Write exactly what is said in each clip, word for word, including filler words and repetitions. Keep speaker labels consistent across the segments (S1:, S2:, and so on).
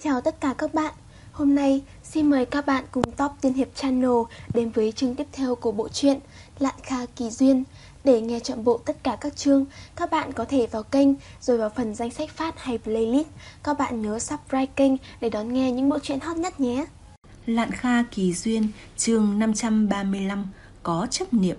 S1: Chào tất cả các bạn. Hôm nay xin mời các bạn cùng Top Tiên Hiệp Channel đến với chương tiếp theo của bộ truyện Lạn Kha Kỳ Duyên. Để nghe trọn bộ tất cả các chương, các bạn có thể vào kênh rồi vào phần danh sách phát hay playlist. Các bạn nhớ subscribe kênh để đón nghe những bộ truyện hot nhất nhé.
S2: Lạn Kha Kỳ Duyên, chương năm trăm ba mươi lăm, có chấp niệm.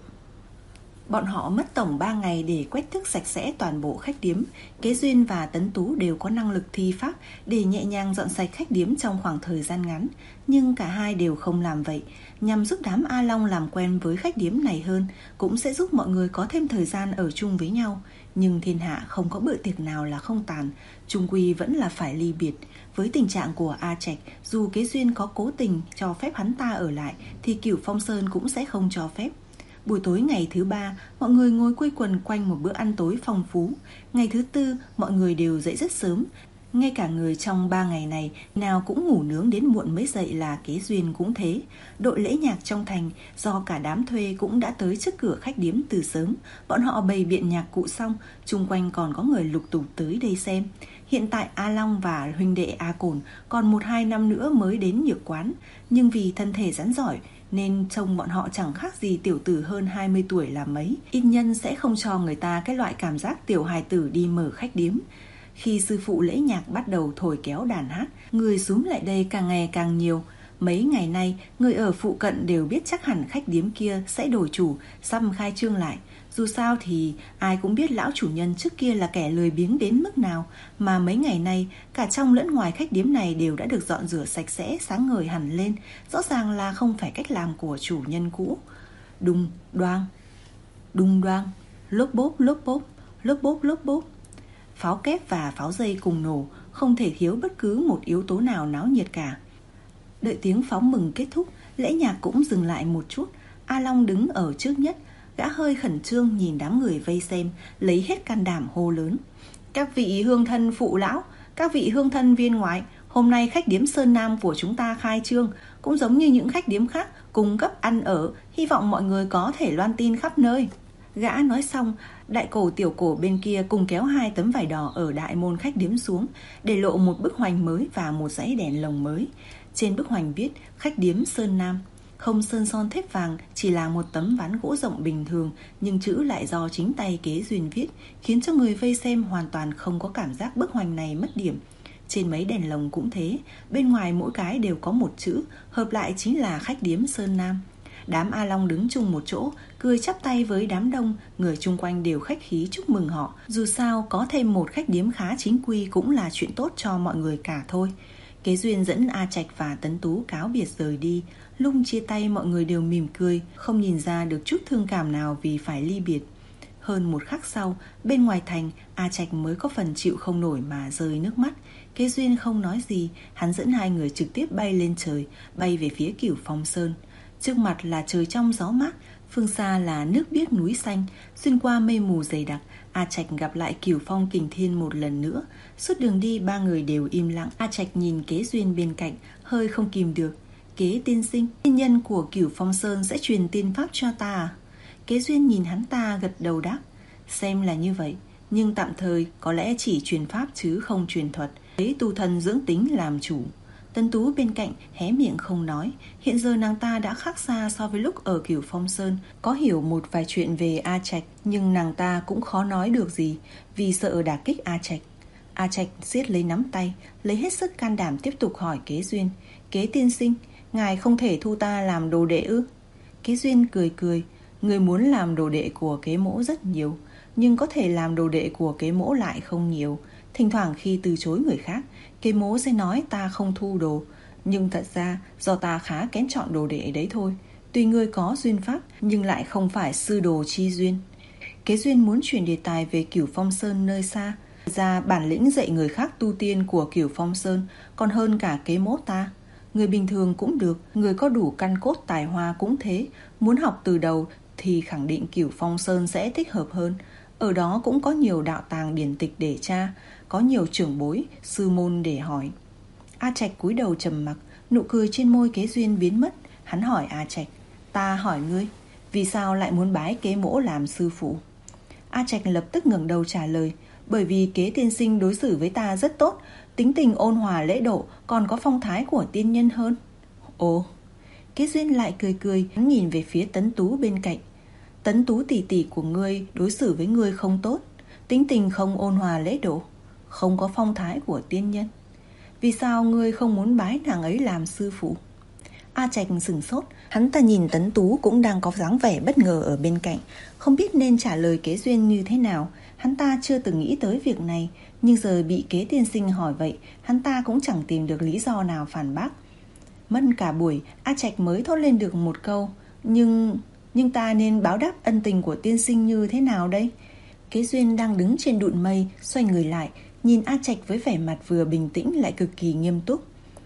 S2: Bọn họ mất tổng ba ngày để quét tước sạch sẽ toàn bộ khách điếm. Kế Duyên và Tấn Tú đều có năng lực thi pháp để nhẹ nhàng dọn sạch khách điếm trong khoảng thời gian ngắn. Nhưng cả hai đều không làm vậy, nhằm giúp đám A Long làm quen với khách điếm này hơn, cũng sẽ giúp mọi người có thêm thời gian ở chung với nhau. Nhưng thiên hạ không có bữa tiệc nào là không tàn, chung quy vẫn là phải ly biệt. Với tình trạng của A Trạch, dù Kế Duyên có cố tình cho phép hắn ta ở lại thì Cửu Phong Sơn cũng sẽ không cho phép. Buổi tối ngày thứ ba, mọi người ngồi quây quần quanh một bữa ăn tối phong phú. Ngày thứ tư, mọi người đều dậy rất sớm. Ngay cả người trong ba ngày này, nào cũng ngủ nướng đến muộn mới dậy là Kế Duyên cũng thế. Đội lễ nhạc trong thành, do cả đám thuê cũng đã tới trước cửa khách điếm từ sớm. Bọn họ bày biện nhạc cụ xong, chung quanh còn có người lục tục tới đây xem. Hiện tại A Long và huynh đệ A Cổn còn một hai năm nữa mới đến nhược quán, nhưng vì thân thể rắn giỏi nên trông bọn họ chẳng khác gì tiểu tử hơn hai mươi tuổi là mấy. Ít nhân sẽ không cho người ta cái loại cảm giác tiểu hài tử đi mở khách điếm. Khi sư phụ lễ nhạc bắt đầu thổi kéo đàn hát, người xúm lại đây càng ngày càng nhiều. Mấy ngày nay, người ở phụ cận đều biết chắc hẳn khách điếm kia sẽ đổi chủ, sắp khai trương lại. Dù sao thì ai cũng biết lão chủ nhân trước kia là kẻ lười biếng đến mức nào, mà mấy ngày nay cả trong lẫn ngoài khách điếm này đều đã được dọn rửa sạch sẽ, sáng ngời hẳn lên. Rõ ràng là không phải cách làm của chủ nhân cũ. Đùng đoang, đùng đoang, lốp bốp lốp bốp, lốp bốp lốp bốp. Pháo kép và pháo dây cùng nổ, không thể thiếu bất cứ một yếu tố nào náo nhiệt cả. Đợi tiếng pháo mừng kết thúc, lễ nhạc cũng dừng lại một chút. A Long đứng ở trước nhất, gã hơi khẩn trương nhìn đám người vây xem, lấy hết can đảm hô lớn: "Các vị hương thân phụ lão, các vị hương thân viên ngoại, hôm nay khách điếm Sơn Nam của chúng ta khai trương, cũng giống như những khách điếm khác, cung cấp ăn ở, hy vọng mọi người có thể loan tin khắp nơi." Gã nói xong, đại cổ tiểu cổ bên kia cùng kéo hai tấm vải đỏ ở đại môn khách điếm xuống, để lộ một bức hoành mới và một dãy đèn lồng mới. Trên bức hoành viết khách điếm Sơn Nam, không sơn son thép vàng, chỉ là một tấm ván gỗ rộng bình thường, nhưng chữ lại do chính tay Kế Duyên viết, khiến cho người vây xem hoàn toàn không có cảm giác bức hoành này mất điểm. Trên mấy đèn lồng cũng thế, bên ngoài mỗi cái đều có một chữ, hợp lại chính là khách điếm Sơn Nam. Đám A Long đứng chung một chỗ, cười chắp tay với đám đông, người chung quanh đều khách khí chúc mừng họ. Dù sao có thêm một khách điếm khá chính quy cũng là chuyện tốt cho mọi người cả thôi. Kế Duyên dẫn A Trạch và Tấn Tú cáo biệt rời đi. Lúc chia tay mọi người đều mỉm cười, không nhìn ra được chút thương cảm nào vì phải ly biệt. Hơn một khắc sau, bên ngoài thành, A Trạch mới có phần chịu không nổi mà rơi nước mắt. Kế Duyên không nói gì, hắn dẫn hai người trực tiếp bay lên trời, bay về phía Cửu Phong Sơn. Trước mặt là trời trong gió mát, phương xa là nước biếc núi xanh. Xuyên qua mây mù dày đặc, A Trạch gặp lại Cửu Phong Kình Thiên một lần nữa. Suốt đường đi ba người đều im lặng. A Trạch nhìn Kế Duyên bên cạnh, hơi không kìm được: "Kế tiên sinh, tiên nhân của Cửu Phong Sơn sẽ truyền tiên pháp cho ta à?" Kế Duyên nhìn hắn ta gật đầu đáp: "Xem là như vậy, nhưng tạm thời có lẽ chỉ truyền pháp chứ không truyền thuật, lấy tu thân dưỡng tính làm chủ." Tấn Tú bên cạnh hé miệng không nói. Hiện giờ nàng ta đã khác xa so với lúc ở Cửu Phong Sơn, có hiểu một vài chuyện về A Trạch, nhưng nàng ta cũng khó nói được gì, vì sợ đả kích A Trạch. A Trạch siết lấy nắm tay, lấy hết sức can đảm tiếp tục hỏi Kế Duyên: "Kế tiên sinh, ngài không thể thu ta làm đồ đệ ư?" Kế Duyên cười cười: "Người muốn làm đồ đệ của Kế mỗ rất nhiều, nhưng có thể làm đồ đệ của Kế mỗ lại không nhiều. Thỉnh thoảng khi từ chối người khác, Kế mỗ sẽ nói ta không thu đồ, nhưng thật ra do ta khá kén chọn đồ đệ đấy thôi. Tuy ngươi có duyên pháp, nhưng lại không phải sư đồ chi duyên." Kế Duyên muốn chuyển đề tài về Cửu Phong Sơn nơi xa. Ra bản lĩnh dạy người khác tu tiên của Cửu Phong Sơn còn hơn cả Kế mỗ ta. Người bình thường cũng được, người có đủ căn cốt tài hoa cũng thế. Muốn học từ đầu thì khẳng định Cửu Phong Sơn sẽ thích hợp hơn. Ở đó cũng có nhiều đạo tàng điển tịch để tra, có nhiều trưởng bối, sư môn để hỏi. A Trạch cúi đầu trầm mặc, nụ cười trên môi Kế Duyên biến mất. Hắn hỏi A Trạch: "Ta hỏi ngươi, vì sao lại muốn bái Kế mỗ làm sư phụ?" A Trạch lập tức ngẩng đầu trả lời: "Bởi vì Kế tiên sinh đối xử với ta rất tốt, tính tình ôn hòa lễ độ, còn có phong thái của tiên nhân hơn. Ồ, Kế Duyên lại cười cười, hắn nhìn về phía Tấn Tú bên cạnh. Tấn Tú tỷ tỷ của ngươi đối xử với ngươi không tốt, tính tình không ôn hòa lễ độ, không có phong thái của tiên nhân. Vì sao ngươi không muốn bái nàng ấy làm sư phụ? A Trạch sửng sốt, hắn ta nhìn Tấn Tú cũng đang có dáng vẻ bất ngờ ở bên cạnh, không biết nên trả lời Kế Duyên như thế nào. Hắn ta chưa từng nghĩ tới việc này, nhưng giờ bị Kế tiên sinh hỏi vậy, hắn ta cũng chẳng tìm được lý do nào phản bác. Mất cả buổi, A Trạch mới thốt lên được một câu, Nhưng... nhưng ta nên báo đáp ân tình của tiên sinh như thế nào đây? Kế Duyên đang đứng trên đụn mây, xoay người lại, nhìn A Trạch với vẻ mặt vừa bình tĩnh lại cực kỳ nghiêm túc.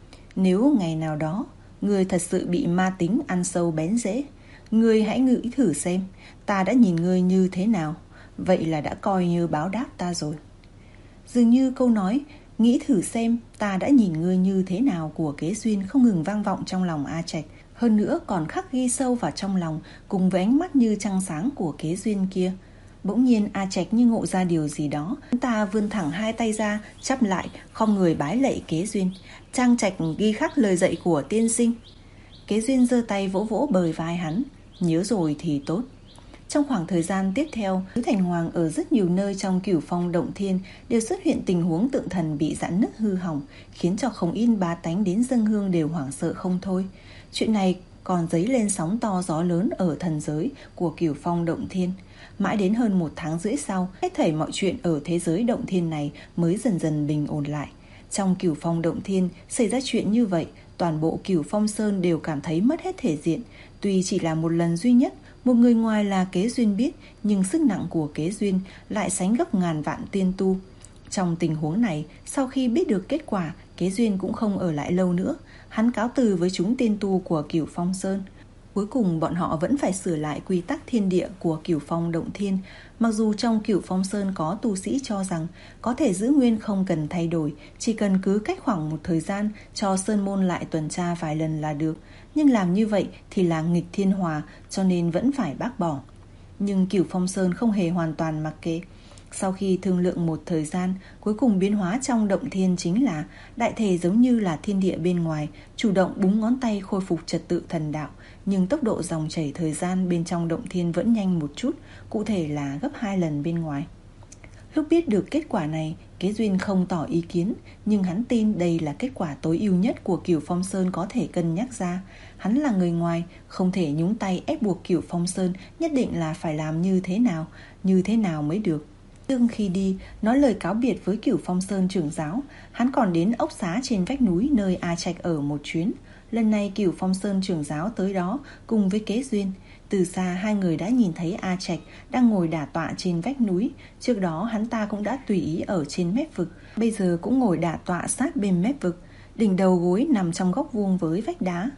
S2: Nếu ngày nào đó ngươi thật sự bị ma tính ăn sâu bén rễ, ngươi hãy nghĩ thử xem ta đã nhìn ngươi như thế nào, vậy là đã coi như báo đáp ta rồi. Dường như câu nói nghĩ thử xem ta đã nhìn ngươi như thế nào của Kế Duyên không ngừng vang vọng trong lòng A Trạch, hơn nữa còn khắc ghi sâu vào trong lòng, cùng với ánh mắt như trăng sáng của Kế Duyên kia. Bỗng nhiên A Trạch như ngộ ra điều gì đó, hắn ta vươn thẳng hai tay ra, chắp lại, khom người bái lạy Kế Duyên. Trang Trạch ghi khắc lời dạy của tiên sinh. Kế Duyên giơ tay vỗ vỗ bờ vai hắn, nhớ rồi thì tốt. Trong khoảng thời gian tiếp theo, Tứ Thành Hoàng ở rất nhiều nơi trong Cửu Phong Động Thiên đều xuất hiện tình huống tượng thần bị rạn nứt hư hỏng, khiến cho không ít bá tánh đến dâng hương đều hoảng sợ không thôi. Chuyện này còn dấy lên sóng to gió lớn ở thần giới của Cửu Phong Động Thiên. Mãi đến hơn một tháng rưỡi sau, hết thảy mọi chuyện ở thế giới Động Thiên này mới dần dần bình ổn lại. Trong Cửu Phong Động Thiên xảy ra chuyện như vậy, toàn bộ Cửu Phong Sơn đều cảm thấy mất hết thể diện. Tuy chỉ là một lần duy nhất, một người ngoài là Kế Duyên biết, nhưng sức nặng của Kế Duyên lại sánh gấp ngàn vạn tiên tu. Trong tình huống này, sau khi biết được kết quả, Kế Duyên cũng không ở lại lâu nữa. Hắn cáo từ với chúng tiên tu của Cửu Phong Sơn. Cuối cùng bọn họ vẫn phải sửa lại quy tắc thiên địa của Cửu Phong Động Thiên. Mặc dù trong Cửu Phong Sơn có tu sĩ cho rằng có thể giữ nguyên không cần thay đổi, chỉ cần cứ cách khoảng một thời gian cho Sơn Môn lại tuần tra vài lần là được. Nhưng làm như vậy thì là nghịch thiên hòa, cho nên vẫn phải bác bỏ. Nhưng Cửu Phong Sơn không hề hoàn toàn mặc kệ. Sau khi thương lượng một thời gian, cuối cùng biến hóa trong Động Thiên chính là đại thể giống như là thiên địa bên ngoài, chủ động búng ngón tay khôi phục trật tự thần đạo. Nhưng tốc độ dòng chảy thời gian bên trong Động Thiên vẫn nhanh một chút, cụ thể là gấp hai lần bên ngoài. Lúc biết được kết quả này, Kế Duyên không tỏ ý kiến, nhưng hắn tin đây là kết quả tối ưu nhất của Cửu Phong Sơn có thể cân nhắc ra. Hắn là người ngoài, không thể nhúng tay ép buộc Cửu Phong Sơn nhất định là phải làm như thế nào, như thế nào mới được. Tương khi đi, nói lời cáo biệt với Cửu Phong Sơn trưởng giáo, hắn còn đến ốc xá trên vách núi nơi A Trạch ở một chuyến. Lần này Cửu Phong Sơn trưởng giáo tới đó cùng với Kế Duyên. Từ xa hai người đã nhìn thấy A Trạch đang ngồi đả tọa trên vách núi. Trước đó hắn ta cũng đã tùy ý ở trên mép vực, bây giờ cũng ngồi đả tọa sát bên mép vực, đỉnh đầu gối nằm trong góc vuông với vách đá.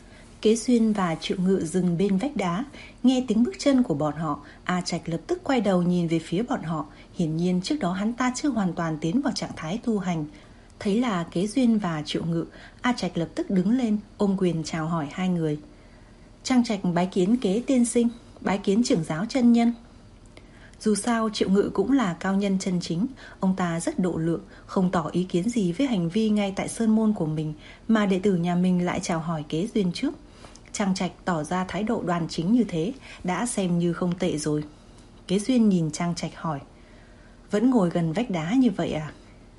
S2: Kế Duyên và Triệu Ngự dừng bên vách đá, nghe tiếng bước chân của bọn họ. A Trạch lập tức quay đầu nhìn về phía bọn họ. Hiển nhiên trước đó hắn ta chưa hoàn toàn tiến vào trạng thái tu hành. Thấy là Kế Duyên và Triệu Ngự, A Trạch lập tức đứng lên, ôm quyền chào hỏi hai người. Trang Trạch bái kiến Kế tiên sinh, bái kiến trưởng giáo chân nhân. Dù sao Triệu Ngự cũng là cao nhân chân chính, ông ta rất độ lượng, không tỏ ý kiến gì với hành vi ngay tại sơn môn của mình, mà đệ tử nhà mình lại chào hỏi Kế Duyên trước. Trang Trạch tỏ ra thái độ đoan chính như thế đã xem như không tệ rồi. Kế Duyên nhìn Trang Trạch hỏi, vẫn ngồi gần vách đá như vậy à?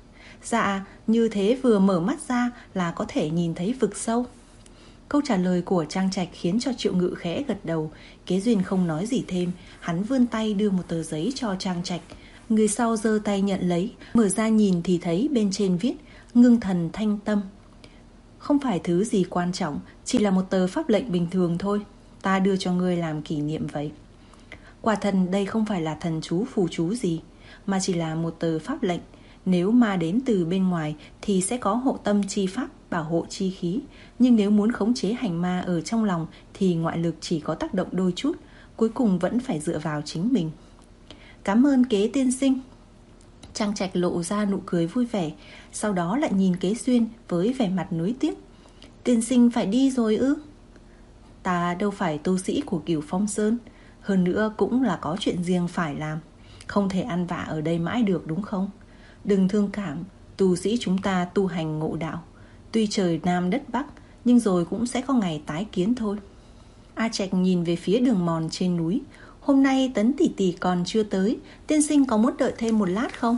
S2: Dạ, như thế vừa mở mắt ra là có thể nhìn thấy vực sâu. Câu trả lời của Trang Trạch khiến cho Triệu Ngự khẽ gật đầu. Kế Duyên không nói gì thêm, hắn vươn tay đưa một tờ giấy cho Trang Trạch. Người sau giơ tay nhận lấy, mở ra nhìn thì thấy bên trên viết Ngưng Thần Thanh Tâm. Không phải thứ gì quan trọng, chỉ là một tờ pháp lệnh bình thường thôi, ta đưa cho ngươi làm kỷ niệm vậy. Quả thần đây không phải là thần chú phù chú gì, mà chỉ là một tờ pháp lệnh. Nếu ma đến từ bên ngoài thì sẽ có hộ tâm chi pháp bảo hộ chi khí, nhưng nếu muốn khống chế hành ma ở trong lòng thì ngoại lực chỉ có tác động đôi chút, cuối cùng vẫn phải dựa vào chính mình. Cảm ơn Kế tiên sinh. Trang Trạch lộ ra nụ cười vui vẻ, sau đó lại nhìn Kế Duyên với vẻ mặt nuối tiếc. Tiên sinh phải đi rồi ư? Ta đâu phải tu sĩ của Cửu Phong Sơn, hơn nữa cũng là có chuyện riêng phải làm, không thể ăn vạ ở đây mãi được đúng không? Đừng thương cảm, Tu sĩ chúng ta tu hành ngộ đạo, tuy trời Nam đất Bắc, nhưng rồi cũng sẽ có ngày tái kiến thôi. A Trạch nhìn về phía đường mòn trên núi. Hôm nay Tấn tỷ tỷ còn chưa tới, tiên sinh có muốn đợi thêm một lát không?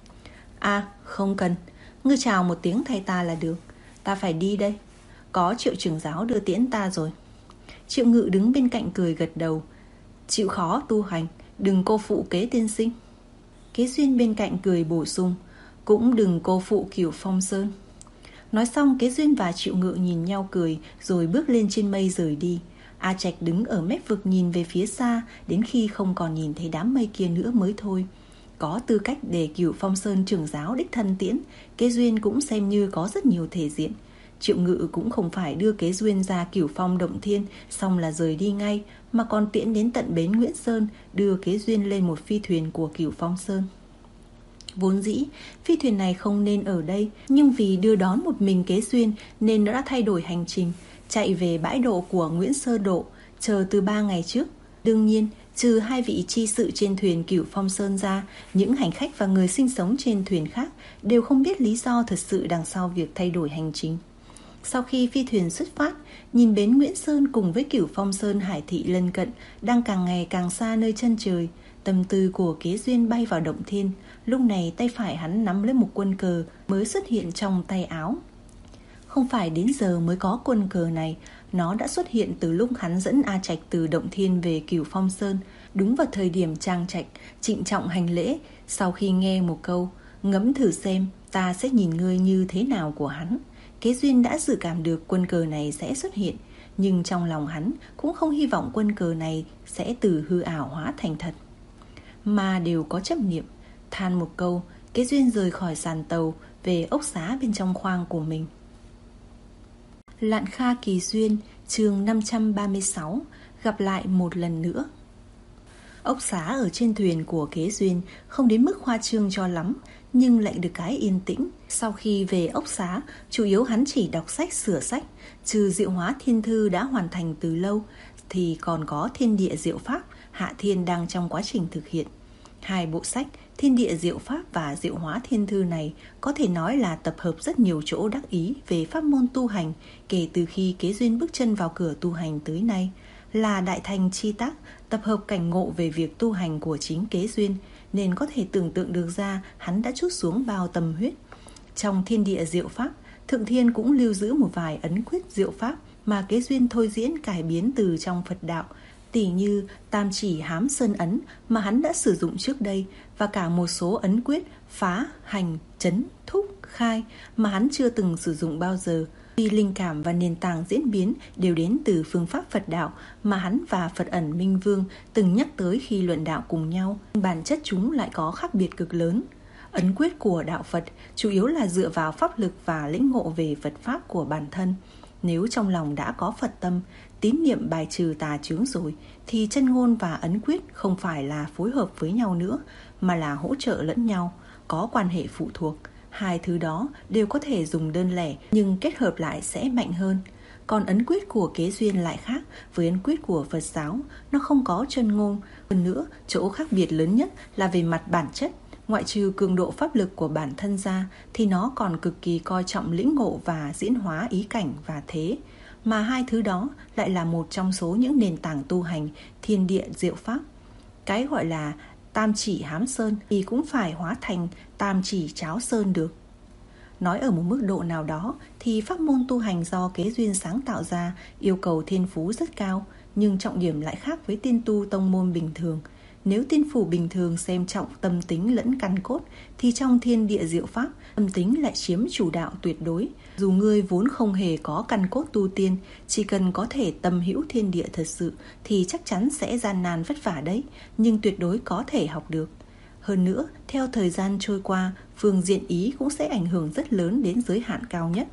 S2: À, không cần, ngươi chào một tiếng thay ta là được. Ta phải đi đây, có Triệu trưởng giáo đưa tiễn ta rồi. Triệu Ngự đứng bên cạnh cười gật đầu. Chịu khó tu hành, đừng cô phụ Kế tiên sinh. Kế Duyên bên cạnh cười bổ sung, cũng đừng cô phụ Cửu Phong Sơn. Nói xong, Kế Duyên và Triệu Ngự nhìn nhau cười, rồi bước lên trên mây rời đi. A Trạch đứng ở mép vực nhìn về phía xa, đến khi không còn nhìn thấy đám mây kia nữa mới thôi. Có tư cách để Cửu Phong Sơn trưởng giáo đích thân tiễn, Kế Duyên cũng xem như có rất nhiều thể diện. Triệu Ngự cũng không phải đưa Kế Duyên ra Cửu Phong Động Thiên xong là rời đi ngay, mà còn tiễn đến tận bến Nguyễn Sơn, đưa Kế Duyên lên một phi thuyền của Cửu Phong Sơn. Vốn dĩ phi thuyền này không nên ở đây, nhưng vì đưa đón một mình Kế Duyên nên nó đã thay đổi hành trình, chạy về bãi độ của Nguyễn Sơ Độ, chờ từ ba ngày trước. Đương nhiên, trừ hai vị chi sự trên thuyền Cửu Phong Sơn ra, những hành khách và người sinh sống trên thuyền khác đều không biết lý do thật sự đằng sau việc thay đổi hành trình. Sau khi phi thuyền xuất phát, nhìn bến Nguyễn Sơn cùng với Cửu Phong Sơn hải thị lân cận đang càng ngày càng xa nơi chân trời, tâm tư của Kế Duyên bay vào Động Thiên. Lúc này tay phải hắn nắm lấy một quân cờ mới xuất hiện trong tay áo. Không phải đến giờ mới có quân cờ này, nó đã xuất hiện từ lúc hắn dẫn A Trạch từ Động Thiên về Cửu Phong Sơn, đúng vào thời điểm Trang Trạch trịnh trọng hành lễ. Sau khi nghe một câu ngẫm thử xem ta sẽ nhìn ngươi như thế nào của hắn, Kế Duyên đã dự cảm được quân cờ này sẽ xuất hiện. Nhưng trong lòng hắn cũng không hy vọng quân cờ này sẽ từ hư ảo hóa thành thật, mà đều có chấp niệm. Than một câu, Kế Duyên rời khỏi sàn tàu về ốc xá bên trong khoang của mình. Lạn Kha Kỳ Duyên, chương năm trăm ba mươi sáu, gặp lại một lần nữa. Ốc xá ở trên thuyền của Kế Duyên không đến mức khoa trương cho lắm, nhưng lại được cái yên tĩnh. Sau khi về ốc xá, chủ yếu hắn chỉ đọc sách sửa sách. Trừ Diệu Hóa Thiên Thư đã hoàn thành từ lâu, thì còn có Thiên Địa Diệu Pháp, Hạ Thiên đang trong quá trình thực hiện. Hai bộ sách Thiên Địa Diệu Pháp và Diệu Hóa Thiên Thư này có thể nói là tập hợp rất nhiều chỗ đắc ý về pháp môn tu hành kể từ khi Kế Duyên bước chân vào cửa tu hành tới nay. Là đại thành chi tác, tập hợp cảnh ngộ về việc tu hành của chính Kế Duyên, nên có thể tưởng tượng được ra hắn đã trút xuống bao tâm huyết. Trong Thiên Địa Diệu Pháp, Thượng Thiên cũng lưu giữ một vài ấn quyết diệu pháp mà Kế Duyên thôi diễn cải biến từ trong Phật đạo, tỉ như Tam Chỉ Hám Sơn ấn mà hắn đã sử dụng trước đây, và cả một số ấn quyết phá, hành, chấn, thúc, khai mà hắn chưa từng sử dụng bao giờ. Vì linh cảm và nền tảng diễn biến đều đến từ phương pháp Phật đạo mà hắn và Phật Ẩn Minh Vương từng nhắc tới khi luận đạo cùng nhau, bản chất chúng lại có khác biệt cực lớn. Ấn quyết của đạo Phật chủ yếu là dựa vào pháp lực và lĩnh ngộ về Phật pháp của bản thân. Nếu trong lòng đã có Phật tâm, tín niệm bài trừ tà chướng rồi, thì chân ngôn và ấn quyết không phải là phối hợp với nhau nữa, mà là hỗ trợ lẫn nhau, có quan hệ phụ thuộc. Hai thứ đó đều có thể dùng đơn lẻ, nhưng kết hợp lại sẽ mạnh hơn. Còn ấn quyết của Kế Duyên lại khác với ấn quyết của Phật giáo, nó không có chân ngôn. Hơn nữa, chỗ khác biệt lớn nhất là về mặt bản chất. Ngoại trừ cường độ pháp lực của bản thân ra, thì nó còn cực kỳ coi trọng lĩnh ngộ và diễn hóa ý cảnh và thế. Mà hai thứ đó lại là một trong số những nền tảng tu hành thiên địa diệu pháp. Cái gọi là Tam Chỉ Hám Sơn thì cũng phải hóa thành Tam Chỉ Cháo Sơn được. Nói ở một mức độ nào đó thì pháp môn tu hành do Kế Duyên sáng tạo ra yêu cầu thiên phú rất cao, nhưng trọng điểm lại khác với tiên tu tông môn bình thường. Nếu tiên phủ bình thường xem trọng tâm tính lẫn căn cốt, thì trong Thiên Địa Diệu Pháp, tâm tính lại chiếm chủ đạo tuyệt đối. Dù ngươi vốn không hề có căn cốt tu tiên, chỉ cần có thể tâm hữu thiên địa thật sự thì chắc chắn sẽ gian nan vất vả đấy, nhưng tuyệt đối có thể học được. Hơn nữa, theo thời gian trôi qua, phương diện ý cũng sẽ ảnh hưởng rất lớn đến giới hạn cao nhất.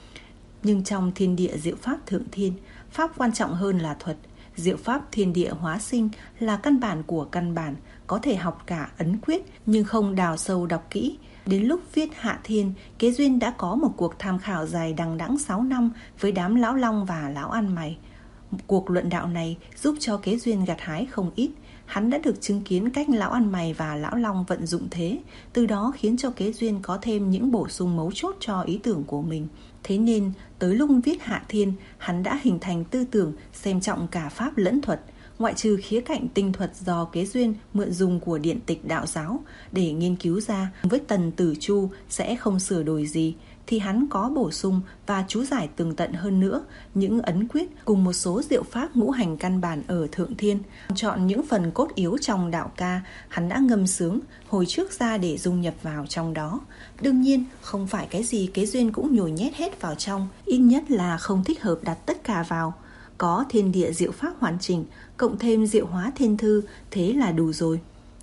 S2: Nhưng trong Thiên Địa Diệu Pháp Thượng Thiên, pháp quan trọng hơn là thuật. Diệu pháp thiên địa hóa sinh là căn bản của căn bản, có thể học cả ấn quyết nhưng không đào sâu đọc kỹ. Đến lúc viết Hạ Thiên, Kế Duyên đã có một cuộc tham khảo dài đằng đẵng sáu năm với đám lão long và lão ăn mày. Cuộc luận đạo này giúp cho Kế Duyên gặt hái không ít. hắn đã được chứng kiến cách lão ăn mày và lão Long vận dụng thế, từ đó khiến cho Kế Duyên có thêm những bổ sung mấu chốt cho ý tưởng của mình. Thế nên tới lúc viết Hạ Thiên, hắn đã hình thành tư tưởng xem trọng cả pháp lẫn thuật, ngoại trừ khía cạnh tinh thuật do Kế Duyên mượn dùng của điện tịch đạo giáo để nghiên cứu ra với Tần Tử Chu sẽ không sửa đổi gì, thì hắn có bổ sung và chú giải tường tận hơn nữa những ấn quyết cùng một số diệu pháp ngũ hành căn bản ở Thượng Thiên. Chọn những phần cốt yếu trong đạo ca hắn đã ngâm sướng hồi trước ra để dung nhập vào trong đó. Đương nhiên không phải cái gì Kế Duyên cũng nhồi nhét hết vào trong, ít nhất là không thích hợp đặt tất cả vào. Có thiên địa diệu pháp hoàn chỉnh, cộng thêm diệu hóa thiên thư, thế là đủ rồi.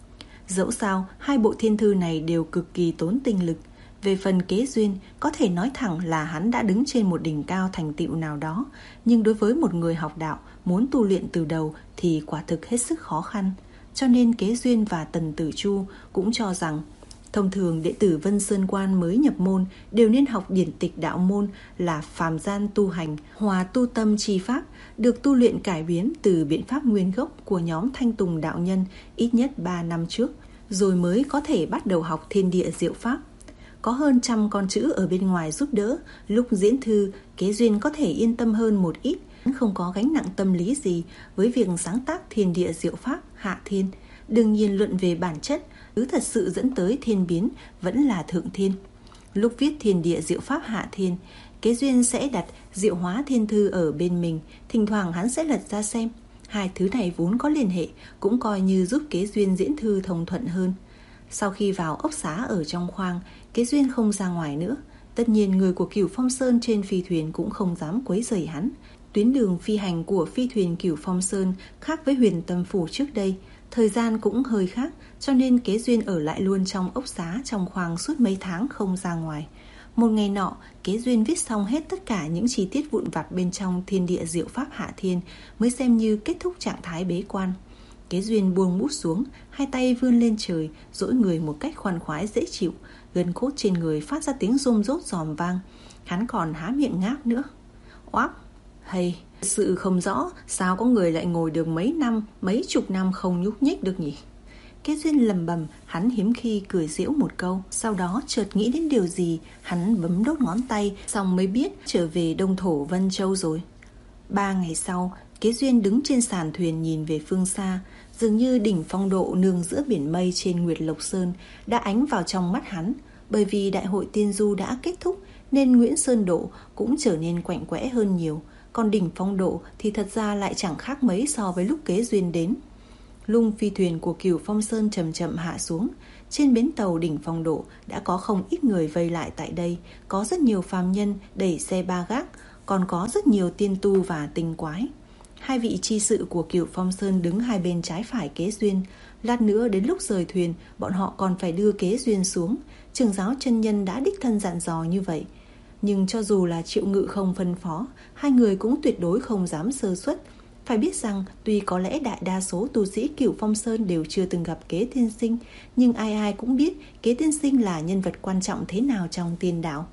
S2: Dẫu sao, hai bộ thiên thư này đều cực kỳ tốn tinh lực. Về phần Kế Duyên, có thể nói thẳng là hắn đã đứng trên một đỉnh cao thành tựu nào đó, nhưng đối với một người học đạo muốn tu luyện từ đầu thì quả thực hết sức khó khăn. Cho nên Kế Duyên và Tần Tử Chu cũng cho rằng thông thường đệ tử Vân Sơn Quan mới nhập môn đều nên học điển tịch đạo môn là phàm gian tu hành, hòa tu tâm chi pháp, được tu luyện cải biến từ biện pháp nguyên gốc của nhóm Thanh Tùng đạo nhân ít nhất ba năm trước, rồi mới có thể bắt đầu học thiên địa diệu pháp. Có hơn trăm con chữ ở bên ngoài giúp đỡ, lúc diễn thư, Kế Duyên có thể yên tâm hơn một ít, không có gánh nặng tâm lý gì với việc sáng tác thiên địa diệu pháp Hạ Thiên. Đương nhiên luận về bản chất, thứ thật sự dẫn tới thiên biến vẫn là Thượng Thiên. Lúc viết thiên địa diệu pháp Hạ Thiên, Kế Duyên sẽ đặt diệu hóa thiên thư ở bên mình, thỉnh thoảng hắn sẽ lật ra xem. Hai thứ này vốn có liên hệ, cũng coi như giúp Kế Duyên diễn thư thông thuận hơn. Sau khi vào ốc xá ở trong khoang, Kế Duyên không ra ngoài nữa. Tất nhiên người của Cửu Phong Sơn trên phi thuyền cũng không dám quấy rầy hắn. Tuyến đường phi hành của phi thuyền Cửu Phong Sơn khác với Huyền Tâm Phủ trước đây, thời gian cũng hơi khác, cho nên Kế Duyên ở lại luôn trong ốc xá trong khoang suốt mấy tháng không ra ngoài. Một ngày nọ, Kế Duyên viết xong hết tất cả những chi tiết vụn vặt bên trong thiên địa diệu pháp Hạ Thiên mới xem như kết thúc trạng thái bế quan. Kế Duyên buông bút xuống, hai tay vươn lên trời, duỗi người một cách khoan khoái dễ chịu, gân cốt trên người phát ra tiếng rôm rốt giòn vang. Hắn còn há miệng ngáp nữa. Oác, hay, sự không rõ sao có người lại ngồi được mấy năm, mấy chục năm không nhúc nhích được nhỉ? Kế Duyên lầm bầm, hắn hiếm khi cười giễu một câu, sau đó chợt nghĩ đến điều gì, hắn bấm đốt ngón tay, xong mới biết trở về Đông Thổ Vân Châu rồi. Ba ngày sau, Kế Duyên đứng trên sàn thuyền nhìn về phương xa, dường như đỉnh Phong Độ nương giữa biển mây trên Nguyệt Lộc Sơn đã ánh vào trong mắt hắn. Bởi vì đại hội tiên du đã kết thúc nên Nguyễn Sơn Độ cũng trở nên quạnh quẽ hơn nhiều, còn đỉnh Phong Độ thì thật ra lại chẳng khác mấy so với lúc Kế Duyên đến. Lung phi thuyền của Cửu Phong Sơn chậm chậm hạ xuống. Trên bến tàu đỉnh Phong Độ đã có không ít người vây lại tại đây, có rất nhiều phàm nhân đẩy xe ba gác, còn có rất nhiều tiên tu và tinh quái. Hai vị chi sự của Cửu Phong Sơn đứng hai bên trái phải Kế Duyên. Lát nữa đến lúc rời thuyền, bọn họ còn phải đưa Kế Duyên xuống. Trưởng giáo chân nhân đã đích thân dặn dò như vậy. Nhưng cho dù là Triệu Ngự không phân phó, hai người cũng tuyệt đối không dám sơ suất. Phải biết rằng tuy có lẽ đại đa số tu sĩ Cửu Phong Sơn đều chưa từng gặp Kế Tiên Sinh, nhưng ai ai cũng biết Kế Tiên Sinh là nhân vật quan trọng thế nào trong tiên đạo.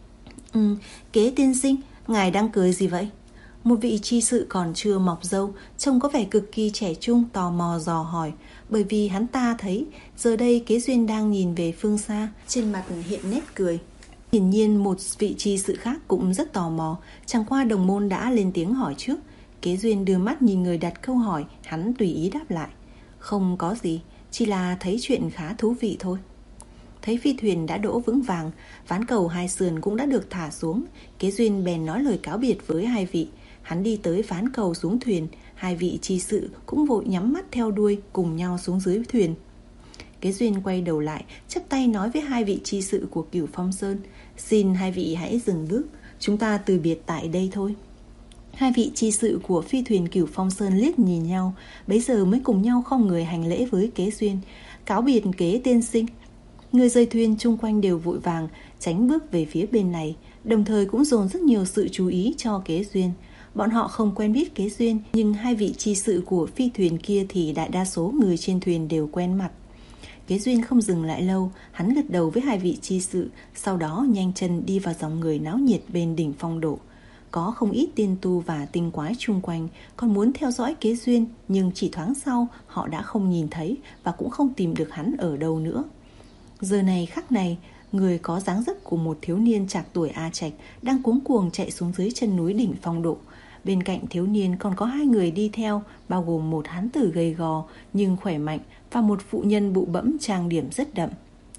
S2: Ừ, Kế Tiên Sinh, ngài đang cười gì vậy? Một vị chi sự còn chưa mọc râu, trông có vẻ cực kỳ trẻ trung, tò mò dò hỏi, bởi vì hắn ta thấy giờ đây Kế Duyên đang nhìn về phương xa, trên mặt hiện nét cười. Hiển nhiên một vị chi sự khác cũng rất tò mò, chẳng qua đồng môn đã lên tiếng hỏi trước. Kế Duyên đưa mắt nhìn người đặt câu hỏi, hắn tùy ý đáp lại. Không có gì, chỉ là thấy chuyện khá thú vị thôi. Thấy phi thuyền đã đỗ vững vàng, ván cầu hai sườn cũng đã được thả xuống, Kế Duyên bèn nói lời cáo biệt với hai vị. Hắn đi tới ván cầu xuống thuyền, hai vị chi sự cũng vội nhắm mắt theo đuôi cùng nhau xuống dưới thuyền. Kế Duyên quay đầu lại, chắp tay nói với hai vị chi sự của Cửu Phong Sơn, xin hai vị hãy dừng bước, chúng ta từ biệt tại đây thôi. Hai vị chi sự của phi thuyền Cửu Phong Sơn liếc nhìn nhau, bấy giờ mới cùng nhau khom người hành lễ với Kế Duyên, cáo biệt Kế Tiên Sinh. Người rời thuyền chung quanh đều vội vàng tránh bước về phía bên này, đồng thời cũng dồn rất nhiều sự chú ý cho Kế Duyên. Bọn họ không quen biết Kế Duyên, nhưng hai vị chi sự của phi thuyền kia thì đại đa số người trên thuyền đều quen mặt. Kế Duyên không dừng lại lâu, hắn gật đầu với hai vị chi sự, sau đó nhanh chân đi vào dòng người náo nhiệt bên đỉnh Phong Độ. Có không ít tiên tu và tinh quái chung quanh còn muốn theo dõi Kế Duyên, nhưng chỉ thoáng sau họ đã không nhìn thấy và cũng không tìm được hắn ở đâu nữa. Giờ này khắc này, người có dáng dấp của một thiếu niên trạc tuổi A Trạch đang cuống cuồng chạy xuống dưới chân núi đỉnh Phong Độ. Bên cạnh thiếu niên còn có hai người đi theo, bao gồm một hán tử gầy gò nhưng khỏe mạnh và một phụ nhân bụ bẫm trang điểm rất đậm.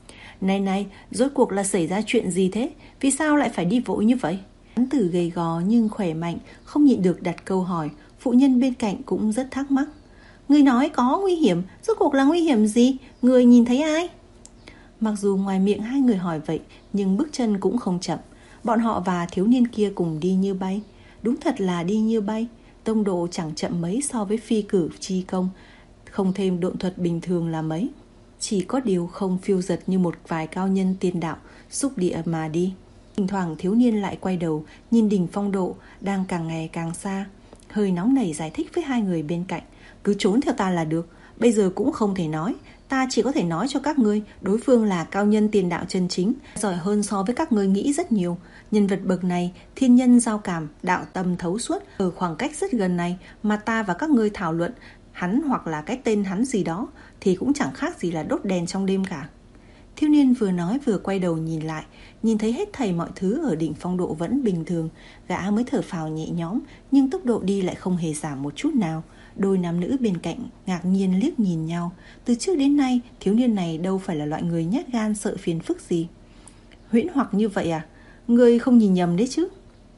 S2: Này này, rốt cuộc là xảy ra chuyện gì thế? Vì sao lại phải đi vội như vậy? Hán tử gầy gò nhưng khỏe mạnh không nhịn được đặt câu hỏi. Phụ nhân bên cạnh cũng rất thắc mắc. Người nói có nguy hiểm, rốt cuộc là nguy hiểm gì? Người nhìn thấy ai? Mặc dù ngoài miệng hai người hỏi vậy, nhưng bước chân cũng không chậm. Bọn họ và thiếu niên kia cùng đi như bay. Đúng thật là đi như bay. Tốc độ chẳng chậm mấy so với phi cử chi công, không thêm độn thuật bình thường là mấy. Chỉ có điều không phiêu dật như một vài cao nhân tiên đạo, xúc địa mà đi. Thỉnh thoảng thiếu niên lại quay đầu, nhìn đỉnh Phong Độ đang càng ngày càng xa. Hơi nóng nảy giải thích với hai người bên cạnh. Cứ trốn theo ta là được. Bây giờ cũng không thể nói. Ta chỉ có thể nói cho các ngươi, đối phương là cao nhân tiền đạo chân chính, giỏi hơn so với các ngươi nghĩ rất nhiều. Nhân vật bậc này, thiên nhân giao cảm, đạo tâm thấu suốt, ở khoảng cách rất gần này mà ta và các ngươi thảo luận hắn hoặc là cái tên hắn gì đó thì cũng chẳng khác gì là đốt đèn trong đêm cả. Thiếu niên vừa nói vừa quay đầu nhìn lại, nhìn thấy hết thảy mọi thứ ở đỉnh Phong Độ vẫn bình thường, gã mới thở phào nhẹ nhõm, nhưng tốc độ đi lại không hề giảm một chút nào. Đôi nam nữ bên cạnh ngạc nhiên liếc nhìn nhau. Từ trước đến nay, thiếu niên này đâu phải là loại người nhát gan sợ phiền phức gì. Huyễn hoặc như vậy à? Ngươi không nhìn nhầm đấy chứ?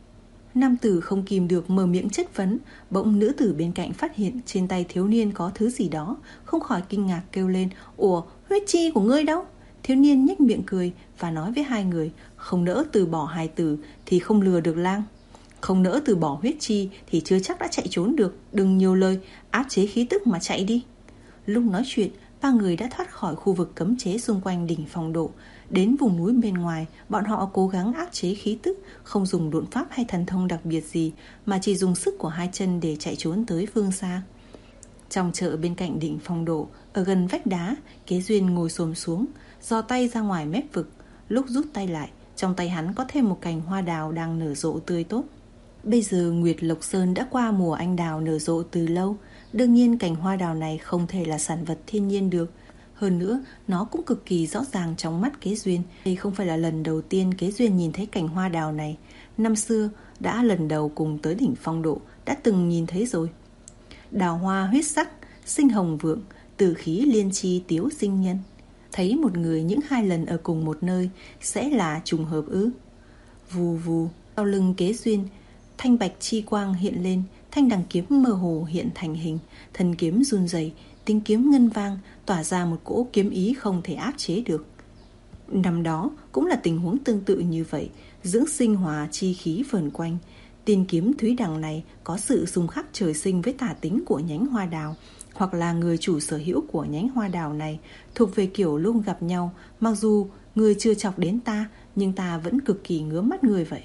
S2: Nam tử không kìm được mở miệng chất vấn. Bỗng nữ tử bên cạnh phát hiện trên tay thiếu niên có thứ gì đó, không khỏi kinh ngạc kêu lên. Ủa, huyết chi của ngươi đâu? Thiếu niên nhếch miệng cười và nói với hai người, không nỡ từ bỏ hài tử thì không lừa được lang. Không nỡ từ bỏ huyết chi thì chưa chắc đã chạy trốn được. Đừng nhiều lời, áp chế khí tức mà chạy đi. Lúc nói chuyện, ba người đã thoát khỏi khu vực cấm chế xung quanh đỉnh Phong Độ. Đến vùng núi bên ngoài, bọn họ cố gắng áp chế khí tức, không dùng độn pháp hay thần thông đặc biệt gì, mà chỉ dùng sức của hai chân để chạy trốn tới phương xa. Trong chợ bên cạnh đỉnh Phong Độ, ở gần vách đá, Kế Duyên ngồi xổm xuống, giơ tay ra ngoài mép vực. Lúc rút tay lại, trong tay hắn có thêm một cành hoa đào đang nở rộ tươi tốt. Bây giờ Nguyệt Lộc Sơn đã qua mùa anh đào nở rộ từ lâu. Đương nhiên cành hoa đào này không thể là sản vật thiên nhiên được. Hơn nữa, nó cũng cực kỳ rõ ràng trong mắt Kế Duyên. Đây không phải là lần đầu tiên Kế Duyên nhìn thấy cành hoa đào này. Năm xưa, đã lần đầu cùng tới đỉnh Phong Độ, đã từng nhìn thấy rồi. Đào hoa huyết sắc, sinh hồng vượng, tử khí liên chi tiếu sinh nhân. Thấy một người những hai lần ở cùng một nơi sẽ là trùng hợp ư? Vù vù, sau lưng Kế Duyên, thanh bạch chi quang hiện lên, thanh đằng kiếm mơ hồ hiện thành hình, thân kiếm run rẩy, tiếng kiếm ngân vang, tỏa ra một cỗ kiếm ý không thể áp chế được. Năm đó cũng là tình huống tương tự như vậy, dưỡng sinh hòa chi khí vờn quanh. Tiên kiếm thúy đằng này có sự xung khắc trời sinh với tả tính của nhánh hoa đào, hoặc là người chủ sở hữu của nhánh hoa đào này, thuộc về kiểu lúc gặp nhau, mặc dù người chưa chọc đến ta, nhưng ta vẫn cực kỳ ngứa mắt người vậy.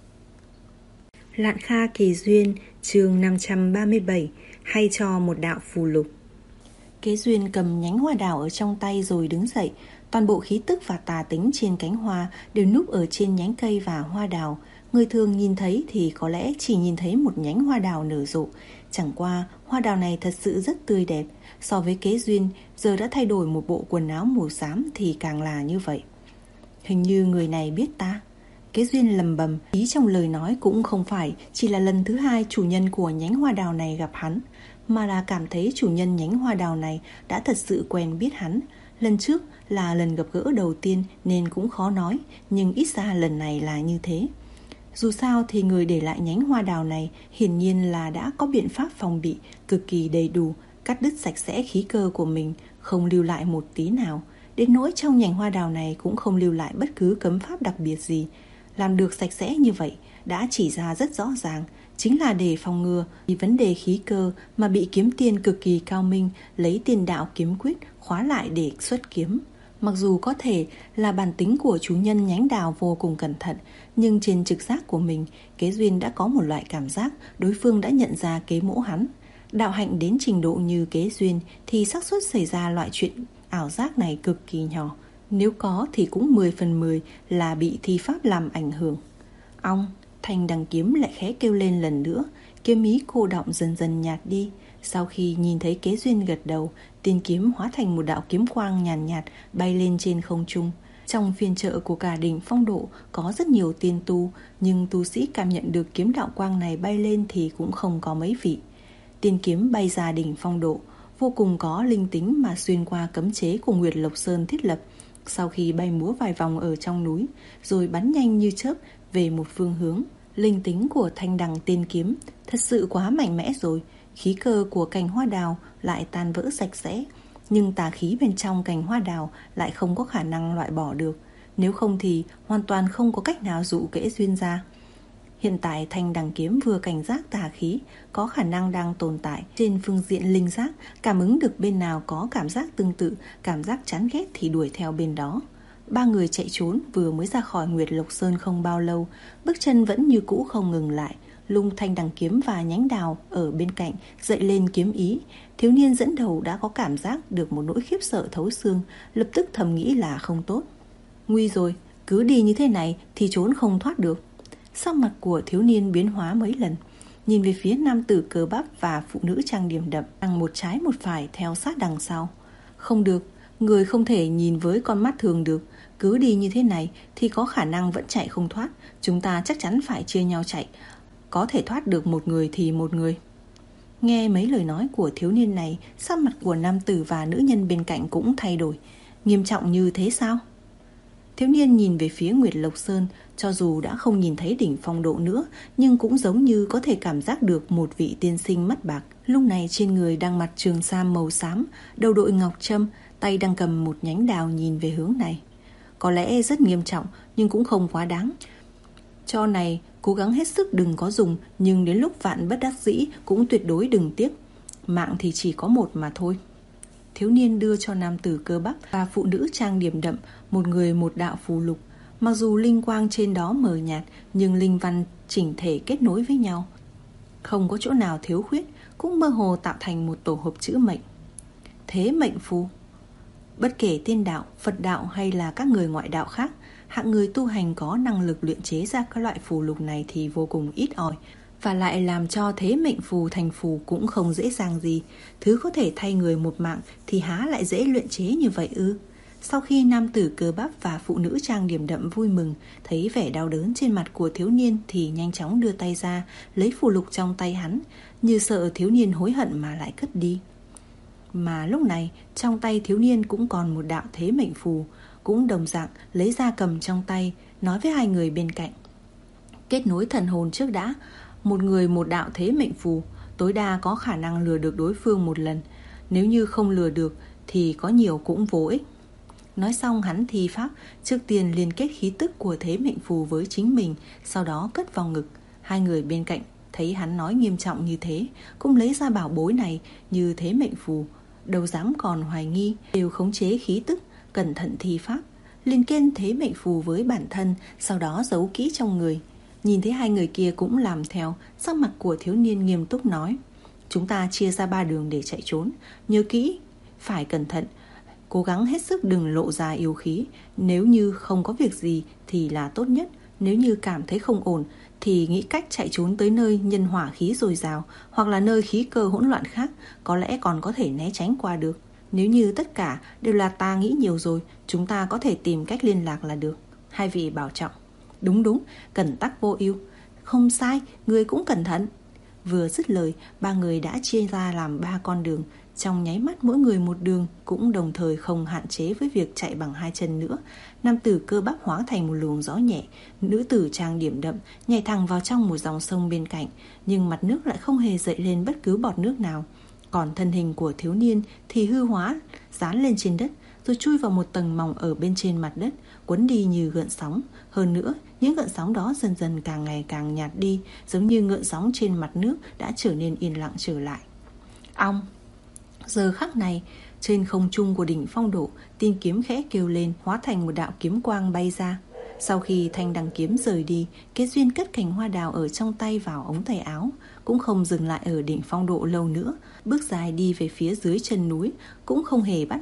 S2: Lạn Kha Kỳ Duyên, chương năm trăm ba mươi bảy, hay cho một đạo phù lục. Kế Duyên cầm nhánh hoa đào ở trong tay rồi đứng dậy. Toàn bộ khí tức và tà tính trên cánh hoa đều núp ở trên nhánh cây và hoa đào. Người thường nhìn thấy thì có lẽ chỉ nhìn thấy một nhánh hoa đào nở rộ. Chẳng qua, hoa đào này thật sự rất tươi đẹp. So với Kế Duyên, giờ đã thay đổi một bộ quần áo màu xám thì càng là như vậy. Hình như người này biết ta. Kế Duyên lầm bầm, ý trong lời nói cũng không phải chỉ là lần thứ hai chủ nhân của nhánh hoa đào này gặp hắn, mà là cảm thấy chủ nhân nhánh hoa đào này đã thật sự quen biết hắn. Lần trước là lần gặp gỡ đầu tiên nên cũng khó nói, nhưng ít ra lần này là như thế. Dù sao thì người để lại nhánh hoa đào này hiển nhiên là đã có biện pháp phòng bị cực kỳ đầy đủ, cắt đứt sạch sẽ khí cơ của mình, không lưu lại một tí nào. Đến nỗi trong nhành hoa đào này cũng không lưu lại bất cứ cấm pháp đặc biệt gì. Làm được sạch sẽ như vậy đã chỉ ra rất rõ ràng, chính là để phòng ngừa vì vấn đề khí cơ mà bị kiếm tiên cực kỳ cao minh lấy tiên đạo kiếm quyết khóa lại để xuất kiếm. Mặc dù có thể là bản tính của chủ nhân nhánh đào vô cùng cẩn thận, nhưng trên trực giác của mình, Kế Duyên đã có một loại cảm giác đối phương đã nhận ra kế mỗ hắn. Đạo hạnh đến trình độ như Kế Duyên thì xác suất xảy ra loại chuyện ảo giác này cực kỳ nhỏ. Nếu có thì cũng mười phần mười là bị thi pháp làm ảnh hưởng. Ong, Thanh đằng kiếm lại khẽ kêu lên lần nữa. Kiếm ý cô đọng dần dần nhạt đi. Sau khi nhìn thấy Kế Duyên gật đầu, tiên kiếm hóa thành một đạo kiếm quang nhàn nhạt, nhạt bay lên trên không trung. Trong phiên chợ của cả đỉnh Phong Độ có rất nhiều tiên tu, nhưng tu sĩ cảm nhận được kiếm đạo quang này bay lên thì cũng không có mấy vị. Tiên kiếm bay ra đỉnh Phong Độ, vô cùng có linh tính mà xuyên qua cấm chế của Nguyệt Lộc Sơn thiết lập. Sau khi bay múa vài vòng ở trong núi, rồi bắn nhanh như chớp về một phương hướng. Linh tính của thanh đằng tiên kiếm thật sự quá mạnh mẽ rồi. Khí cơ của cành hoa đào lại tan vỡ sạch sẽ, nhưng tà khí bên trong cành hoa đào lại không có khả năng loại bỏ được. Nếu không thì hoàn toàn không có cách nào dụ Kế Duyên ra. Hiện tại thanh đằng kiếm vừa cảnh giác tà khí, có khả năng đang tồn tại trên phương diện linh giác, cảm ứng được bên nào có cảm giác tương tự, cảm giác chán ghét thì đuổi theo bên đó. Ba người chạy trốn vừa mới ra khỏi Nguyệt Lộc Sơn không bao lâu, bước chân vẫn như cũ không ngừng lại. Lung thanh đằng kiếm và nhánh đào ở bên cạnh dậy lên kiếm ý. Thiếu niên dẫn đầu đã có cảm giác được một nỗi khiếp sợ thấu xương, lập tức thầm nghĩ là không tốt. Nguy rồi, cứ đi như thế này thì trốn không thoát được. Sắc mặt của thiếu niên biến hóa mấy lần, nhìn về phía nam tử cơ bắp và phụ nữ trang điểm đậm đang một trái một phải theo sát đằng sau. Không được, người không thể nhìn với con mắt thường được. Cứ đi như thế này thì có khả năng vẫn chạy không thoát. Chúng ta chắc chắn phải chia nhau chạy, có thể thoát được một người thì một người. Nghe mấy lời nói của thiếu niên này, sắc mặt của nam tử và nữ nhân bên cạnh cũng thay đổi. Nghiêm trọng như thế sao? Thiếu niên nhìn về phía Nguyệt Lộc Sơn, cho dù đã không nhìn thấy đỉnh Phong Độ nữa, nhưng cũng giống như có thể cảm giác được một vị tiên sinh mắt bạc. Lúc này trên người đang mặc trường sam màu xám, đầu đội ngọc trâm, tay đang cầm một nhánh đào nhìn về hướng này. Có lẽ rất nghiêm trọng, nhưng cũng không quá đáng. Cho này, cố gắng hết sức đừng có dùng, nhưng đến lúc vạn bất đắc dĩ cũng tuyệt đối đừng tiếc. Mạng thì chỉ có một mà thôi. Thiếu niên đưa cho nam tử cơ bắp và phụ nữ trang điểm đậm một người một đạo phù lục. Mặc dù linh quang trên đó mờ nhạt, nhưng linh văn chỉnh thể kết nối với nhau, không có chỗ nào thiếu khuyết, cũng mơ hồ tạo thành một tổ hợp chữ mệnh. Thế mệnh phù. Bất kể tiên đạo, Phật đạo hay là các người ngoại đạo khác, hạng người tu hành có năng lực luyện chế ra các loại phù lục này thì vô cùng ít ỏi, và lại làm cho thế mệnh phù thành phù cũng không dễ dàng gì. Thứ có thể thay người một mạng thì há lại dễ luyện chế như vậy ư? Sau khi nam tử cơ bắp và phụ nữ trang điểm đậm vui mừng, thấy vẻ đau đớn trên mặt của thiếu niên thì nhanh chóng đưa tay ra, lấy phù lục trong tay hắn, như sợ thiếu niên hối hận mà lại cất đi. Mà lúc này, trong tay thiếu niên cũng còn một đạo thế mệnh phù, cũng đồng dạng lấy ra cầm trong tay, nói với hai người bên cạnh. Kết nối thần hồn trước đã, một người một đạo thế mệnh phù, tối đa có khả năng lừa được đối phương một lần. Nếu như không lừa được thì có nhiều cũng vô ích. Nói xong hắn thi pháp, trước tiên liên kết khí tức của thế mệnh phù với chính mình, sau đó cất vào ngực. Hai người bên cạnh thấy hắn nói nghiêm trọng như thế, cũng lấy ra bảo bối này như thế mệnh phù, đâu dám còn hoài nghi, đều khống chế khí tức, cẩn thận thi pháp, liên kết thế mệnh phù với bản thân, sau đó giấu kỹ trong người. Nhìn thấy hai người kia cũng làm theo, sắc mặt của thiếu niên nghiêm túc nói: chúng ta chia ra ba đường để chạy trốn, nhớ kỹ, phải cẩn thận, cố gắng hết sức đừng lộ ra yêu khí. Nếu như không có việc gì thì là tốt nhất. Nếu như cảm thấy không ổn thì nghĩ cách chạy trốn tới nơi nhân hỏa khí dồi dào, hoặc là nơi khí cơ hỗn loạn khác, có lẽ còn có thể né tránh qua được. Nếu như tất cả đều là ta nghĩ nhiều rồi, chúng ta có thể tìm cách liên lạc là được. Hai vị bảo trọng. Đúng đúng, cẩn tắc vô ưu. Không sai, người cũng cẩn thận. Vừa dứt lời, ba người đã chia ra làm ba con đường. Trong nháy mắt mỗi người một đường, cũng đồng thời không hạn chế với việc chạy bằng hai chân nữa. Nam tử cơ bắp hóa thành một luồng gió nhẹ, nữ tử trang điểm đậm nhảy thẳng vào trong một dòng sông bên cạnh, nhưng mặt nước lại không hề dậy lên bất cứ bọt nước nào. Còn thân hình của thiếu niên thì hư hóa, dán lên trên đất, rồi chui vào một tầng mỏng ở bên trên mặt đất, cuốn đi như gợn sóng. Hơn nữa, những gợn sóng đó dần dần càng ngày càng nhạt đi, giống như gợn sóng trên mặt nước đã trở nên yên lặng trở lại. Ong! Giờ khắc này, trên không trung của đỉnh Phong Độ, tiên kiếm khẽ kêu lên, hóa thành một đạo kiếm quang bay ra. Sau khi thanh đằng kiếm rời đi, Kế Duyên cất cành hoa đào ở trong tay vào ống tay áo, cũng không dừng lại ở đỉnh Phong Độ lâu nữa, bước dài đi về phía dưới chân núi, cũng không hề bắt mắt.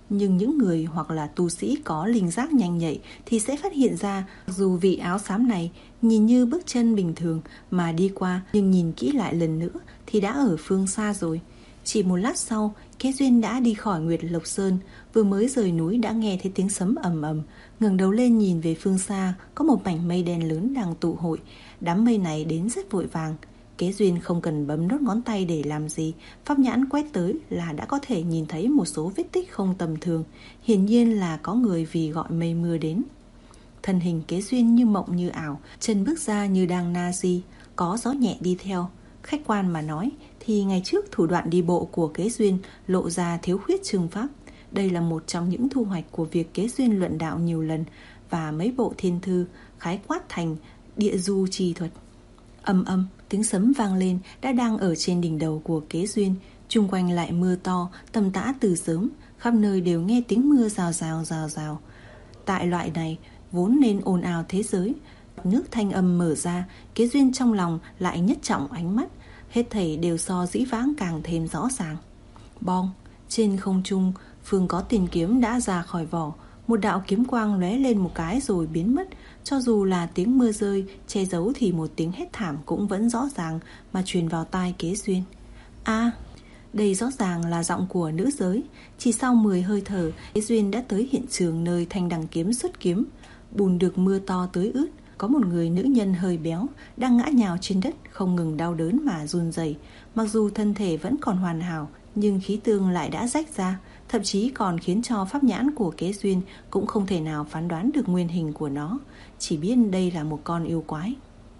S2: Nhưng những người hoặc là tu sĩ có linh giác nhanh nhạy thì sẽ phát hiện ra, dù vị áo xám này nhìn như bước chân bình thường mà đi qua, nhưng nhìn kỹ lại lần nữa thì đã ở phương xa rồi. Chỉ một lát sau, Kế Duyên đã đi khỏi Nguyệt Lộc Sơn, vừa mới rời núi đã nghe thấy tiếng sấm ầm ầm. Ngẩng đầu lên nhìn về phương xa, có một mảnh mây đen lớn đang tụ hội. Đám mây này đến rất vội vàng. Kế Duyên không cần bấm nốt ngón tay để làm gì, pháp nhãn quét tới là đã có thể nhìn thấy một số vết tích không tầm thường. Hiển nhiên là có người vì gọi mây mưa đến. Thân hình Kế Duyên như mộng như ảo, chân bước ra như đang na di, có gió nhẹ đi theo. Khách quan mà nói thì ngày trước thủ đoạn đi bộ của Kế Duyên lộ ra thiếu khuyết chương pháp. Đây là một trong những thu hoạch của việc Kế Duyên luận đạo nhiều lần và mấy bộ thiên thư khái quát thành địa du chi thuật. Âm âm, tiếng sấm vang lên đã đang ở trên đỉnh đầu của Kế Duyên. Chung quanh lại mưa to, tầm tã từ sớm, khắp nơi đều nghe tiếng mưa rào rào rào rào. Tại loại này vốn nên ồn ào thế giới, nước thanh âm mở ra, Kế Duyên trong lòng lại nhất trọng ánh mắt, hết thảy đều so dĩ vãng càng thêm rõ ràng. Bong, trên không trung, Phương Có Tiền kiếm đã ra khỏi vỏ, một đạo kiếm quang lóe lên một cái rồi biến mất. Cho dù là tiếng mưa rơi che giấu thì một tiếng hét thảm cũng vẫn rõ ràng mà truyền vào tai Kế Duyên. A, à, đây rõ ràng là giọng của nữ giới. Chỉ sau mười hơi thở, Kế Duyên đã tới hiện trường nơi thanh đằng kiếm xuất kiếm. Bùn được mưa to tưới ướt, có một người nữ nhân hơi béo đang ngã nhào trên đất, không ngừng đau đớn mà run rẩy. Mặc dù thân thể vẫn còn hoàn hảo, nhưng khí tương lại đã rách ra, thậm chí còn khiến cho pháp nhãn của Kế Duyên cũng không thể nào phán đoán được nguyên hình của nó, chỉ biết đây là một con yêu quái.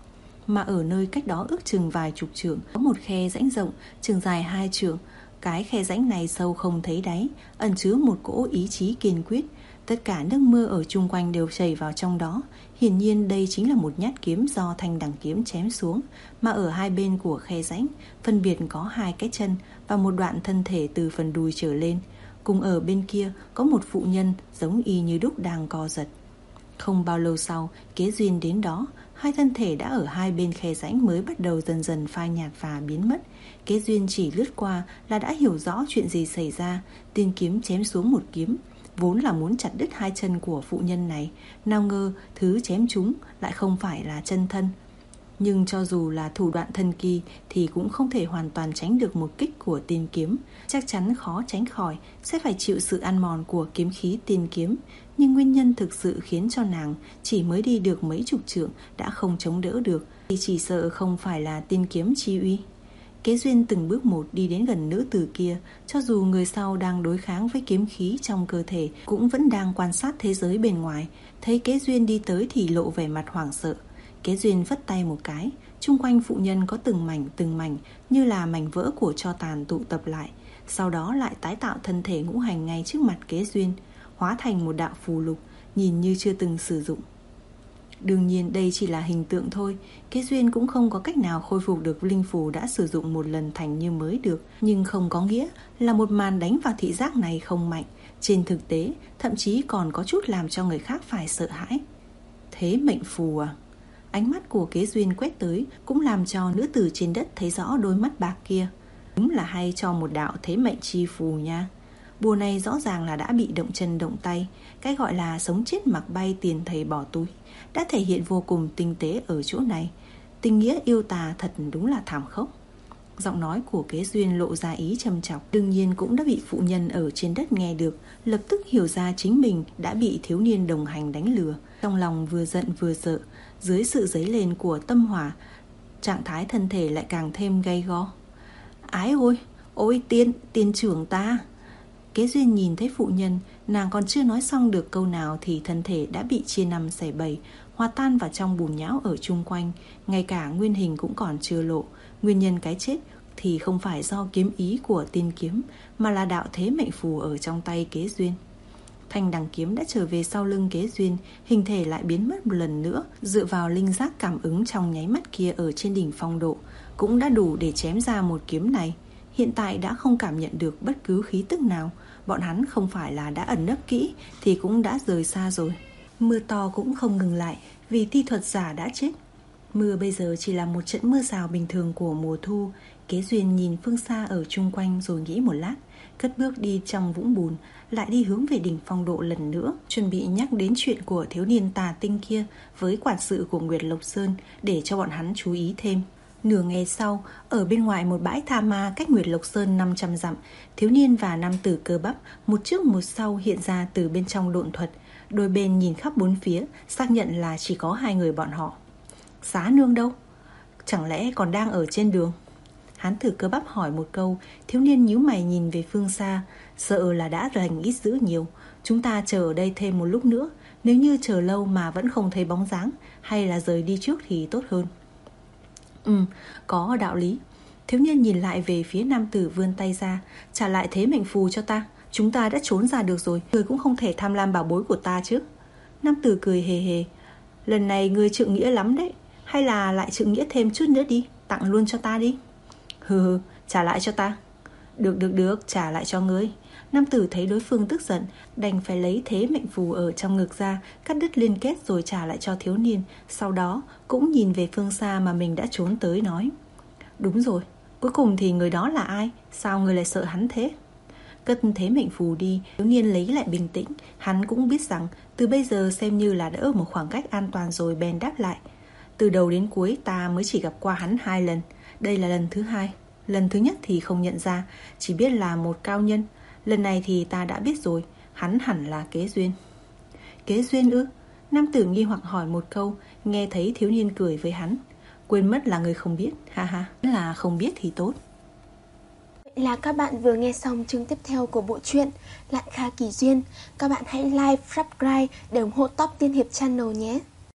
S2: Mà ở nơi cách đó ước chừng vài chục trượng có một khe rãnh rộng, chừng dài hai trượng. Cái khe rãnh này sâu không thấy đáy, ẩn chứa một cỗ ý chí kiên quyết. Tất cả nước mưa ở chung quanh đều chảy vào trong đó. Hiển nhiên đây chính là một nhát kiếm do thanh đằng kiếm chém xuống. Mà ở hai bên của khe rãnh phân biệt có hai cái chân và một đoạn thân thể từ phần đùi trở lên. Cùng ở bên kia có một phụ nhân giống y như đúc đang co giật. Không bao lâu sau, Kế Duyên đến đó, hai thân thể đã ở hai bên khe rãnh mới bắt đầu dần dần phai nhạt và biến mất. Kế Duyên chỉ lướt qua là đã hiểu rõ chuyện gì xảy ra. Tiên kiếm chém xuống một kiếm, vốn là muốn chặt đứt hai chân của phụ nhân này. Nào ngờ thứ chém chúng lại không phải là chân thân. Nhưng cho dù là thủ đoạn thần kỳ thì cũng không thể hoàn toàn tránh được một kích của tiên kiếm. Chắc chắn khó tránh khỏi sẽ phải chịu sự ăn mòn của kiếm khí tiên kiếm. Nhưng nguyên nhân thực sự khiến cho nàng chỉ mới đi được mấy chục trượng đã không chống đỡ được thì chỉ sợ không phải là tiên kiếm chi uy. Kế Duyên từng bước một đi đến gần nữ tử kia. Cho dù người sau đang đối kháng với kiếm khí trong cơ thể, cũng vẫn đang quan sát thế giới bên ngoài. Thấy Kế Duyên đi tới thì lộ vẻ mặt hoảng sợ. Kế Duyên vất tay một cái, chung quanh phụ nhân có từng mảnh từng mảnh như là mảnh vỡ của tro tàn tụ tập lại. Sau đó lại tái tạo thân thể ngũ hành ngay trước mặt Kế Duyên, hóa thành một đạo phù lục, nhìn như chưa từng sử dụng. Đương nhiên đây chỉ là hình tượng thôi, Kế Duyên cũng không có cách nào khôi phục được linh phù đã sử dụng một lần thành như mới được. Nhưng không có nghĩa là một màn đánh vào thị giác này không mạnh. Trên thực tế, thậm chí còn có chút làm cho người khác phải sợ hãi. Thế mệnh phù à? Ánh mắt của Kế Duyên quét tới cũng làm cho nữ tử trên đất thấy rõ đôi mắt bạc kia. Đúng là hay cho một đạo thế mệnh chi phù nha. Bùa này rõ ràng là đã bị động chân động tay. Cái gọi là sống chết mặc bay tiền thầy bỏ túi đã thể hiện vô cùng tinh tế ở chỗ này. Tình nghĩa yêu tà thật đúng là thảm khốc. Giọng nói của Kế Duyên lộ ra ý trầm trọng, đương nhiên cũng đã bị phụ nhân ở trên đất nghe được, lập tức hiểu ra chính mình đã bị thiếu niên đồng hành đánh lừa. Trong lòng vừa giận vừa sợ, dưới sự dấy lên của tâm hỏa, trạng thái thân thể lại càng thêm gay go. Ái ôi, ôi tiên, tiên trưởng ta. Kế Duyên nhìn thấy phụ nhân, nàng còn chưa nói xong được câu nào thì thân thể đã bị chia năm xẻ bảy, hòa tan vào trong bùn nhão ở chung quanh. Ngay cả nguyên hình cũng còn chưa lộ. Nguyên nhân cái chết thì không phải do kiếm ý của tiên kiếm, mà là đạo thế mệnh phù ở trong tay Kế Duyên. Thanh đằng kiếm đã trở về sau lưng Kế Duyên, hình thể lại biến mất một lần nữa. Dựa vào linh giác cảm ứng trong nháy mắt kia ở trên đỉnh phong độ, cũng đã đủ để chém ra một kiếm này. Hiện tại đã không cảm nhận được bất cứ khí tức nào. Bọn hắn không phải là đã ẩn nấp kỹ thì cũng đã rời xa rồi. Mưa to cũng không ngừng lại vì thi thuật giả đã chết. Mưa bây giờ chỉ là một trận mưa rào bình thường của mùa thu. Kế Duyên nhìn phương xa ở chung quanh rồi nghĩ một lát, cất bước đi trong vũng bùn, lại đi hướng về đỉnh Phong Độ lần nữa, chuẩn bị nhắc đến chuyện của thiếu niên tà tinh kia với quản sự của Nguyệt Lộc Sơn để cho bọn hắn chú ý thêm. Nửa ngày sau, ở bên ngoài một bãi tha ma cách Nguyệt Lộc Sơn năm trăm dặm, thiếu niên và nam tử cơ bắp một trước một sau hiện ra từ bên trong độn thuật. Đôi bên nhìn khắp bốn phía, xác nhận là chỉ có hai người bọn họ. Xá nương đâu? Chẳng lẽ còn đang ở trên đường? Hán tử cơ bắp hỏi một câu. Thiếu niên nhíu mày nhìn về phương xa, sợ là đã lành ít dữ nhiều. Chúng ta chờ ở đây thêm một lúc nữa. Nếu như chờ lâu mà vẫn không thấy bóng dáng, hay là rời đi trước thì tốt hơn. Ừ, có đạo lý. Thiếu niên nhìn lại về phía nam tử vươn tay ra. Trả lại thế mệnh phù cho ta. Chúng ta đã trốn ra được rồi, người cũng không thể tham lam bảo bối của ta chứ. Nam tử cười hề hề. Lần này ngươi trượng nghĩa lắm đấy. Hay là lại trượng nghĩa thêm chút nữa đi, tặng luôn cho ta đi. Hừ hừ, trả lại cho ta. Được được được, trả lại cho ngươi. Nam tử thấy đối phương tức giận, đành phải lấy thế mệnh phù ở trong ngực ra, cắt đứt liên kết rồi trả lại cho thiếu niên. Sau đó cũng nhìn về phương xa mà mình đã trốn tới, nói: Đúng rồi, cuối cùng thì người đó là ai? Sao ngươi lại sợ hắn thế? Cất thế mệnh phù đi, thiếu niên lấy lại bình tĩnh. Hắn cũng biết rằng từ bây giờ xem như là đã ở một khoảng cách an toàn rồi, bèn đáp lại: Từ đầu đến cuối ta mới chỉ gặp qua hắn hai lần. Đây là lần thứ hai. Lần thứ nhất thì không nhận ra, chỉ biết là một cao nhân. Lần này thì ta đã biết rồi, hắn hẳn là Kế Duyên. Kế Duyên ư? Nam tử nghi hoặc hỏi một câu, nghe thấy thiếu niên cười với hắn. Quên mất là người không biết, ha ha. Là không biết thì tốt.
S1: Vậy là các bạn vừa nghe xong chương tiếp theo của bộ truyện Lạn Kha Kỳ Duyên. Các bạn hãy like, subscribe để ủng hộ Top Tiên Hiệp Channel nhé.